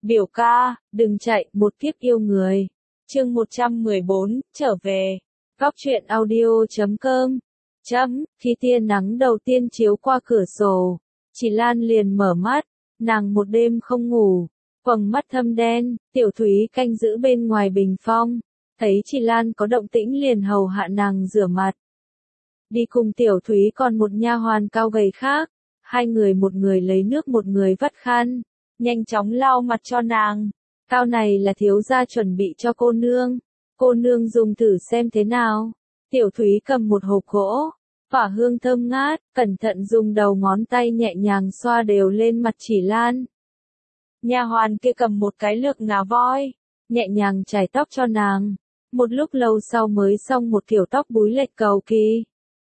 Biểu ca, đừng chạy, một kiếp yêu người. Chương 114, trở về. Góc truyện audio.com. Khi tia nắng đầu tiên chiếu qua cửa sổ, chị Lan liền mở mắt, nàng một đêm không ngủ, quầng mắt thâm đen, Tiểu Thúy canh giữ bên ngoài bình phong, thấy chị Lan có động tĩnh liền hầu hạ nàng rửa mặt. Đi cùng Tiểu Thúy còn một nha hoàn cao gầy khác, hai người một người lấy nước một người vắt khăn, nhanh chóng lau mặt cho nàng. Cao này là thiếu gia chuẩn bị cho cô nương dùng thử xem thế nào. Tiểu Thúy cầm một hộp gỗ, tỏa hương thơm ngát, cẩn thận dùng đầu ngón tay nhẹ nhàng xoa đều lên mặt chị Lan. Nha hoàn kia cầm một cái lược ngà voi, nhẹ nhàng chải tóc cho nàng, một lúc lâu sau mới xong một kiểu tóc búi lệch cầu kỳ.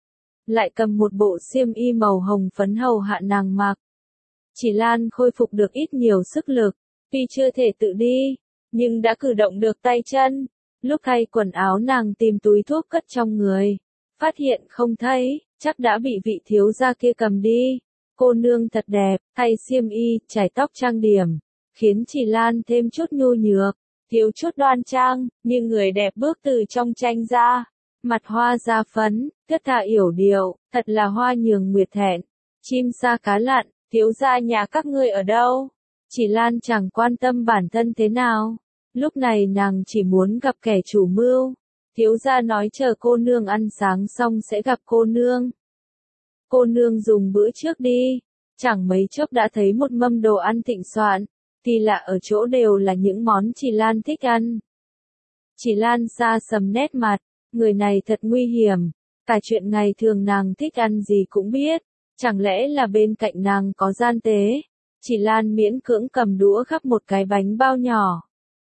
Lại cầm một bộ xiêm y màu hồng phấn hầu hạ nàng mặc. Chị Lan khôi phục được ít nhiều sức lực, tuy chưa thể tự đi, nhưng đã cử động được tay chân. Lúc thay quần áo nàng tìm túi thuốc cất trong người, phát hiện không thấy, chắc đã bị vị thiếu gia kia cầm đi. Cô nương thật đẹp, thay xiêm y, chải tóc trang điểm, khiến chị Lan thêm chút nhu nhược, thiếu chút đoan trang, như người đẹp bước từ trong tranh ra. Mặt hoa da phấn, thướt tha yểu điệu, thật là hoa nhường nguyệt thẹn. Chim sa cá lặn, thiếu gia nhà các ngươi ở đâu? Chị Lan chẳng quan tâm bản thân thế nào. Lúc này nàng chỉ muốn gặp kẻ chủ mưu. Thiếu gia nói chờ cô nương ăn sáng xong sẽ gặp cô nương. Cô nương dùng bữa trước đi. Chẳng mấy chốc đã thấy một mâm đồ ăn thịnh soạn. Kỳ lạ ở chỗ đều là những món chị Lan thích ăn. Chị Lan xa sầm nét mặt. Người này thật nguy hiểm. Cả chuyện ngày thường nàng thích ăn gì cũng biết. Chẳng lẽ là bên cạnh nàng có gian tế? Chị Lan miễn cưỡng cầm đũa gắp một cái bánh bao nhỏ.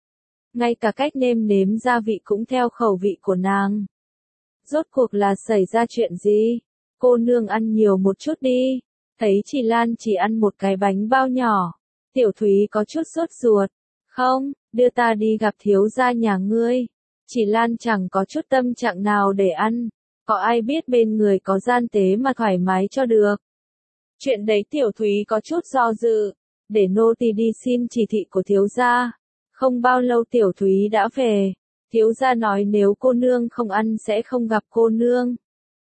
Ngay cả cách nêm nếm gia vị cũng theo khẩu vị của nàng. Rốt cuộc là xảy ra chuyện gì? Cô nương ăn nhiều một chút đi. Thấy chị Lan chỉ ăn một cái bánh bao nhỏ. Tiểu Thúy có chút sốt ruột. Không, đưa ta đi gặp thiếu gia nhà ngươi. Chị Lan chẳng có chút tâm trạng nào để ăn. Có ai biết bên người có gian tế mà thoải mái cho được. Chuyện đấy Tiểu Thúy có chút do dự. Để nô tỳ đi xin chỉ thị của thiếu gia. Không bao lâu Tiểu Thúy đã về. Thiếu gia nói nếu cô nương không ăn sẽ không gặp cô nương.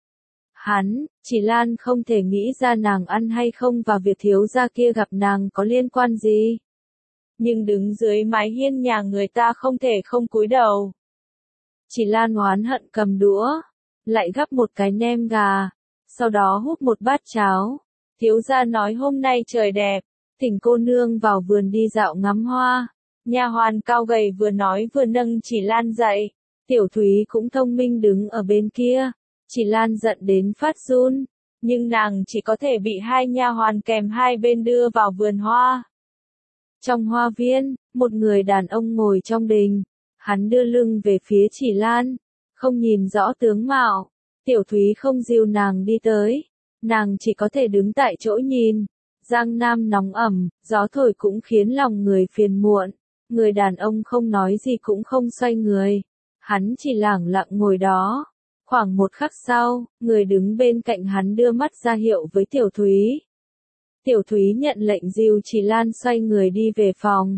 Chị Lan không thể nghĩ ra nàng ăn hay không và việc thiếu gia kia gặp nàng có liên quan gì. Nhưng đứng dưới mái hiên nhà người ta không thể không cúi đầu. Chị Lan oán hận cầm đũa, lại gắp một cái nem gà, sau đó húp một bát cháo. Thiếu gia nói hôm nay trời đẹp, thỉnh cô nương vào vườn đi dạo ngắm hoa. Nha hoàn cao gầy vừa nói vừa nâng chị Lan dậy. Tiểu Thúy cũng thông minh đứng ở bên kia. Chị Lan giận đến phát run, nhưng nàng chỉ có thể bị hai nha hoàn kèm hai bên đưa vào vườn hoa. Trong hoa viên, một người đàn ông ngồi trong đình. Hắn đưa lưng về phía chị Lan, không nhìn rõ tướng mạo. Tiểu Thúy không dìu nàng đi tới, nàng chỉ có thể đứng tại chỗ nhìn. Giang Nam nóng ẩm, gió thổi cũng khiến lòng người phiền muộn. Người đàn ông không nói gì cũng không xoay người. Hắn chỉ lẳng lặng ngồi đó. Khoảng một khắc sau, người đứng bên cạnh hắn đưa mắt ra hiệu với Tiểu Thúy. Tiểu Thúy nhận lệnh dìu chị Lan xoay người đi về phòng.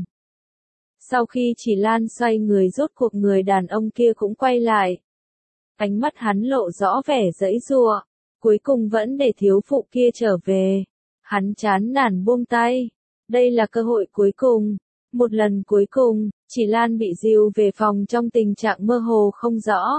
Sau khi chị Lan xoay người rốt cuộc người đàn ông kia cũng quay lại. Ánh mắt hắn lộ rõ vẻ giãy giụa, cuối cùng vẫn để thiếu phụ kia trở về. Hắn chán nản buông tay. Đây là cơ hội cuối cùng. Một lần cuối cùng, chị Lan bị dìu về phòng trong tình trạng mơ hồ không rõ.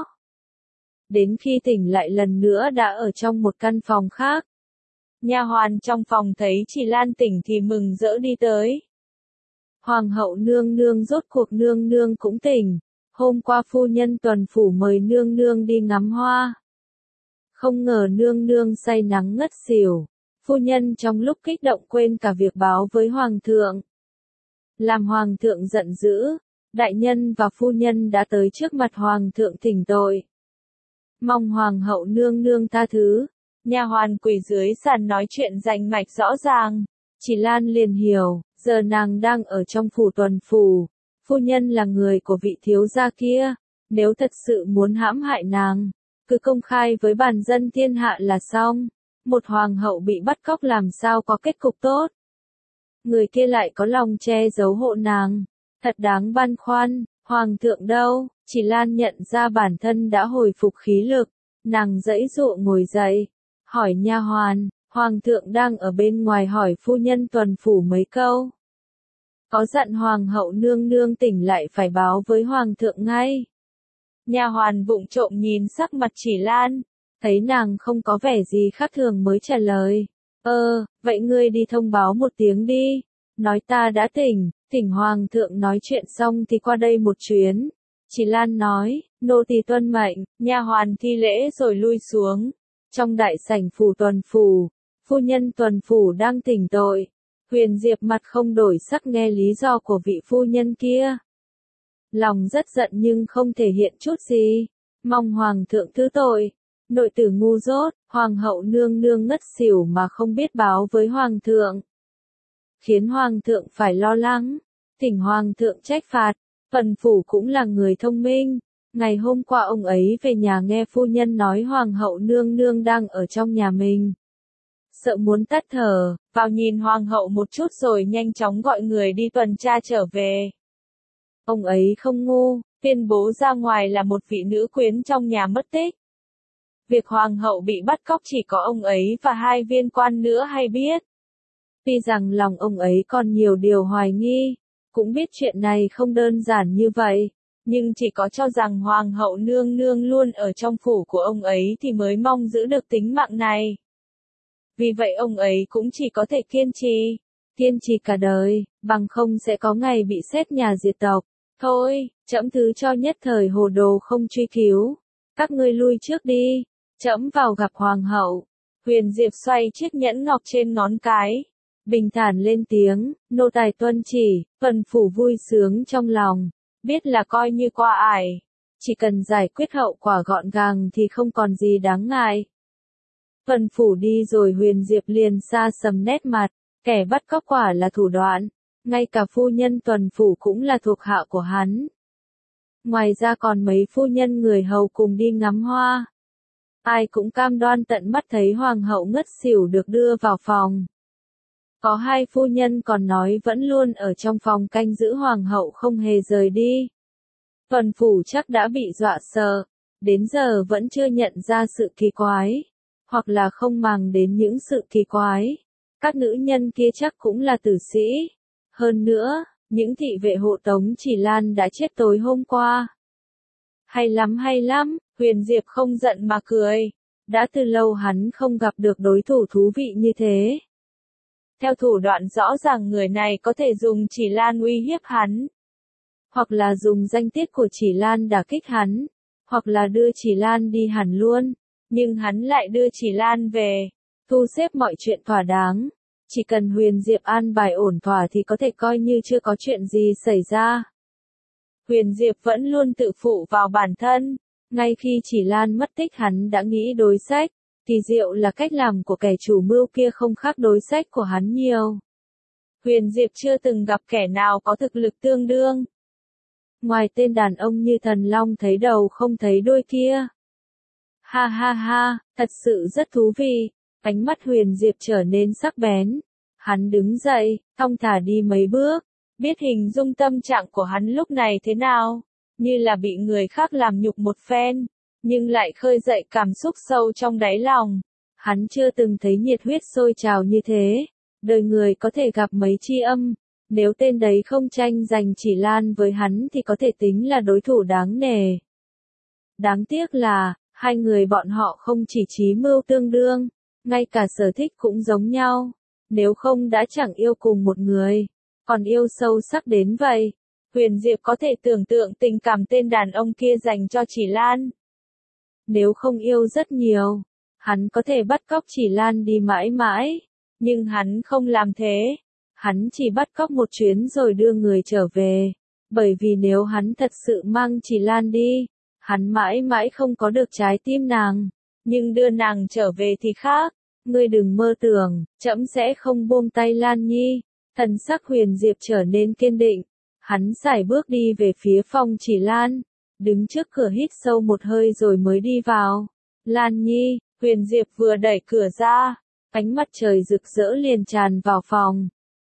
Đến khi tỉnh lại lần nữa đã ở trong một căn phòng khác. Nha hoàn trong phòng thấy chị Lan tỉnh thì mừng rỡ đi tới. Hoàng hậu nương nương rốt cuộc nương nương cũng tỉnh. Hôm qua phu nhân tuần phủ mời nương nương đi ngắm hoa. Không ngờ nương nương say nắng ngất xỉu. Phu nhân trong lúc kích động quên cả việc báo với hoàng thượng. Làm hoàng thượng giận dữ, đại nhân và phu nhân đã tới trước mặt hoàng thượng thỉnh tội. Mong hoàng hậu nương nương tha thứ. Nha hoàn quỳ dưới sàn nói chuyện rành mạch rõ ràng. Chị Lan liền hiểu, giờ nàng đang ở trong phủ tuần phủ. Phu nhân là người của vị thiếu gia kia. Nếu thật sự muốn hãm hại nàng, cứ công khai với bản dân thiên hạ là xong. Một hoàng hậu bị bắt cóc làm sao có kết cục tốt. người kia lại có lòng che giấu hộ nàng. Thật đáng băn khoăn, Hoàng thượng đâu? Chỉ Lan nhận ra bản thân đã hồi phục khí lực, nàng giãy giụa ngồi dậy, hỏi nha hoàn, Hoàng thượng đang ở bên ngoài hỏi phu nhân tuần phủ mấy câu. Có dặn Hoàng hậu nương nương tỉnh lại phải báo với Hoàng thượng ngay. Nha hoàn vụng trộm nhìn sắc mặt Chỉ Lan, thấy nàng không có vẻ gì khác thường mới trả lời. Vậy ngươi đi thông báo một tiếng đi, nói ta đã thỉnh Hoàng thượng nói chuyện xong thì qua đây một chuyến. Chỉ Lan nói, nô tỳ tuân mệnh, nha hoàn thi lễ rồi lui xuống. Trong đại sảnh tuần phủ, phu nhân tuần phủ đang tỉnh tội. Huyền Diệp mặt không đổi sắc nghe lý do của vị phu nhân kia. Lòng rất giận nhưng không thể hiện chút gì, mong Hoàng thượng thứ tội. Nội tử ngu dốt, Hoàng hậu nương nương ngất xỉu mà không biết báo với Hoàng thượng, khiến Hoàng thượng phải lo lắng, thỉnh Hoàng thượng trách phạt. Tuần phủ cũng là người thông minh, ngày hôm qua ông ấy về nhà nghe phu nhân nói Hoàng hậu nương nương đang ở trong nhà mình. Sợ muốn tắt thở, vào nhìn Hoàng hậu một chút rồi nhanh chóng gọi người đi tuần tra trở về. Ông ấy không ngu, tuyên bố ra ngoài là một vị nữ quyến trong nhà mất tích. Việc Hoàng hậu bị bắt cóc chỉ có ông ấy và 2 viên quan nữa hay biết. Tuy rằng lòng ông ấy còn nhiều điều hoài nghi, cũng biết chuyện này không đơn giản như vậy, nhưng chỉ có cho rằng Hoàng hậu nương nương luôn ở trong phủ của ông ấy thì mới mong giữ được tính mạng này. Vì vậy ông ấy cũng chỉ có thể kiên trì cả đời, bằng không sẽ có ngày bị xét nhà diệt tộc. Thôi, trẫm thứ cho nhất thời hồ đồ không truy cứu. Các ngươi lui trước đi, trẫm vào gặp Hoàng hậu. Huyền Diệp xoay chiếc nhẫn ngọc trên ngón cái, bình thản lên tiếng, nô tài tuân chỉ. Tuần phủ vui sướng trong lòng, biết là coi như qua ải. Chỉ cần giải quyết hậu quả gọn gàng thì không còn gì đáng ngại. Tuần phủ đi rồi Huyền Diệp liền xa sầm nét mặt, kẻ bắt cóc quả là thủ đoạn, ngay cả phu nhân tuần phủ cũng là thuộc hạ của hắn. Ngoài ra còn mấy phu nhân người hầu cùng đi ngắm hoa. Ai cũng cam đoan tận mắt thấy Hoàng hậu ngất xỉu được đưa vào phòng. Có 2 phu nhân còn nói vẫn luôn ở trong phòng canh giữ Hoàng hậu không hề rời đi. Tuần phủ chắc đã bị dọa sợ, đến giờ vẫn chưa nhận ra sự kỳ quái, hoặc là không màng đến những sự kỳ quái. Các nữ nhân kia chắc cũng là tử sĩ. Hơn nữa, những thị vệ hộ tống Chỉ Lan đã chết tối hôm qua. Hay lắm, Huyền Diệp không giận mà cười. Đã từ lâu hắn không gặp được đối thủ thú vị như thế. Theo thủ đoạn rõ ràng người này có thể dùng Chỉ Lan uy hiếp hắn, hoặc là dùng danh tiết của Chỉ Lan đả kích hắn, hoặc là đưa Chỉ Lan đi hẳn luôn, nhưng hắn lại đưa Chỉ Lan về, thu xếp mọi chuyện thỏa đáng. Chỉ cần Huyền Diệp an bài ổn thỏa thì có thể coi như chưa có chuyện gì xảy ra. Huyền Diệp vẫn luôn tự phụ vào bản thân, ngay khi Chỉ Lan mất tích hắn đã nghĩ đối sách. Kỳ diệu là cách làm của kẻ chủ mưu kia không khác đối sách của hắn nhiều. Huyền Diệp chưa từng gặp kẻ nào có thực lực tương đương. Ngoài tên đàn ông như thần long thấy đầu không thấy đuôi kia. Ha, thật sự rất thú vị. Ánh mắt Huyền Diệp trở nên sắc bén. Hắn đứng dậy, thong thả đi mấy bước. Biết hình dung tâm trạng của hắn lúc này thế nào, như là bị người khác làm nhục một phen, nhưng lại khơi dậy cảm xúc sâu trong đáy lòng. Hắn chưa từng thấy nhiệt huyết sôi trào như thế. Đời người có thể gặp mấy tri âm. Nếu tên đấy không tranh giành Chỉ Lan với hắn thì có thể tính là đối thủ đáng nể. Đáng tiếc là, 2 người bọn họ không chỉ chí mưu tương đương, ngay cả sở thích cũng giống nhau. Nếu không đã chẳng yêu cùng một người, còn yêu sâu sắc đến vậy. Huyền Diệp có thể tưởng tượng tình cảm tên đàn ông kia dành cho Chỉ Lan. Nếu không yêu rất nhiều, hắn có thể bắt cóc Chỉ Lan đi mãi mãi, nhưng hắn không làm thế. Hắn chỉ bắt cóc một chuyến rồi đưa người trở về, bởi vì nếu hắn thật sự mang Chỉ Lan đi, hắn mãi mãi không có được trái tim nàng, nhưng đưa nàng trở về thì khác. Ngươi đừng mơ tưởng, trẫm sẽ không buông tay Lan Nhi. Thần sắc Huyền Diệp trở nên kiên định, hắn sải bước đi về phía phòng Chỉ Lan, đứng trước cửa hít sâu một hơi rồi mới đi vào. Lan Nhi, Huyền Diệp vừa đẩy cửa ra, ánh mặt trời rực rỡ liền tràn vào phòng,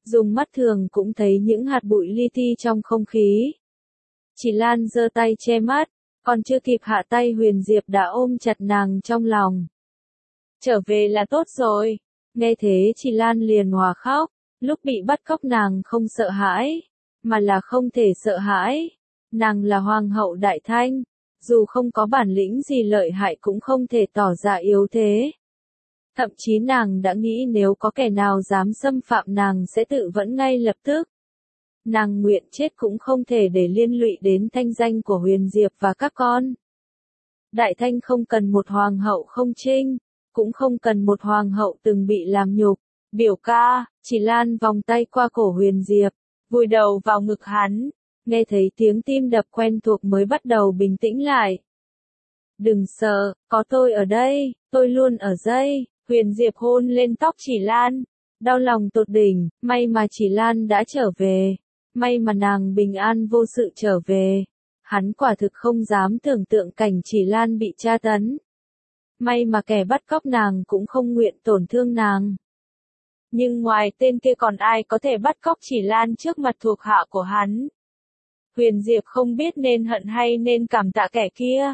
dùng mắt thường cũng thấy những hạt bụi li ti trong không khí. Chỉ Lan giơ tay che mắt, còn chưa kịp hạ tay Huyền Diệp đã ôm chặt nàng trong lòng. Trở về là tốt rồi. Nghe thế Chỉ Lan liền hòa khóc, lúc bị bắt cóc nàng không sợ hãi, mà là không thể sợ hãi. Nàng là Hoàng hậu Đại Thanh, dù không có bản lĩnh gì lợi hại cũng không thể tỏ ra yếu thế. Thậm chí nàng đã nghĩ nếu có kẻ nào dám xâm phạm nàng sẽ tự vẫn ngay lập tức. Nàng nguyện chết cũng không thể để liên lụy đến thanh danh của Huyền Diệp và các con. Đại Thanh không cần một hoàng hậu không trinh, cũng không cần một hoàng hậu từng bị làm nhục. Biểu ca, Chỉ Lan vòng tay qua cổ Huyền Diệp, vùi đầu vào ngực hắn, nghe thấy tiếng tim đập quen thuộc mới bắt đầu bình tĩnh lại. Đừng sợ, có tôi ở đây, tôi luôn ở đây. Huyền Diệp hôn lên tóc Chỉ Lan, đau lòng tột đỉnh, may mà Chỉ Lan đã trở về, may mà nàng bình an vô sự trở về. Hắn quả thực không dám tưởng tượng cảnh Chỉ Lan bị tra tấn. May mà kẻ bắt cóc nàng cũng không nguyện tổn thương nàng. Nhưng ngoài tên kia còn ai có thể bắt cóc Chỉ Lan trước mặt thuộc hạ của hắn? Huyền Diệp không biết nên hận hay nên cảm tạ kẻ kia.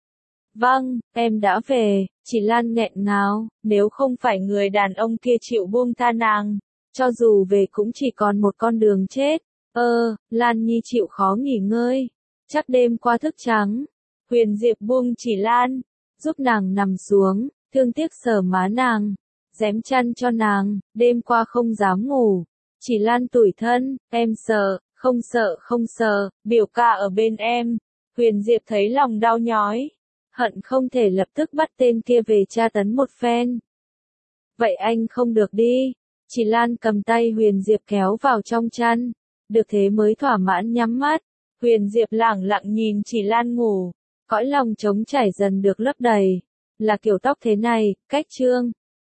Vâng, em đã về, Chỉ Lan nghẹn ngào, nếu không phải người đàn ông kia chịu buông tha nàng, cho dù về cũng chỉ còn một con đường chết. Lan Nhi chịu khó nghỉ ngơi, chắc đêm qua thức trắng. Huyền Diệp buông Chỉ Lan, giúp nàng nằm xuống, thương tiếc sờ má nàng, dém chăn cho nàng, đêm qua không dám ngủ. Chỉ Lan tủi thân, em sợ, không sợ, biểu ca ở bên em. Huyền Diệp thấy lòng đau nhói, hận không thể lập tức bắt tên kia về tra tấn một phen. Vậy anh không được đi. Chỉ Lan cầm tay Huyền Diệp kéo vào trong chăn, được thế mới thỏa mãn nhắm mắt. Huyền Diệp lẳng lặng nhìn Chỉ Lan ngủ, cõi lòng trống trải dần được lấp đầy. Là kiểu tóc thế này, cách trương,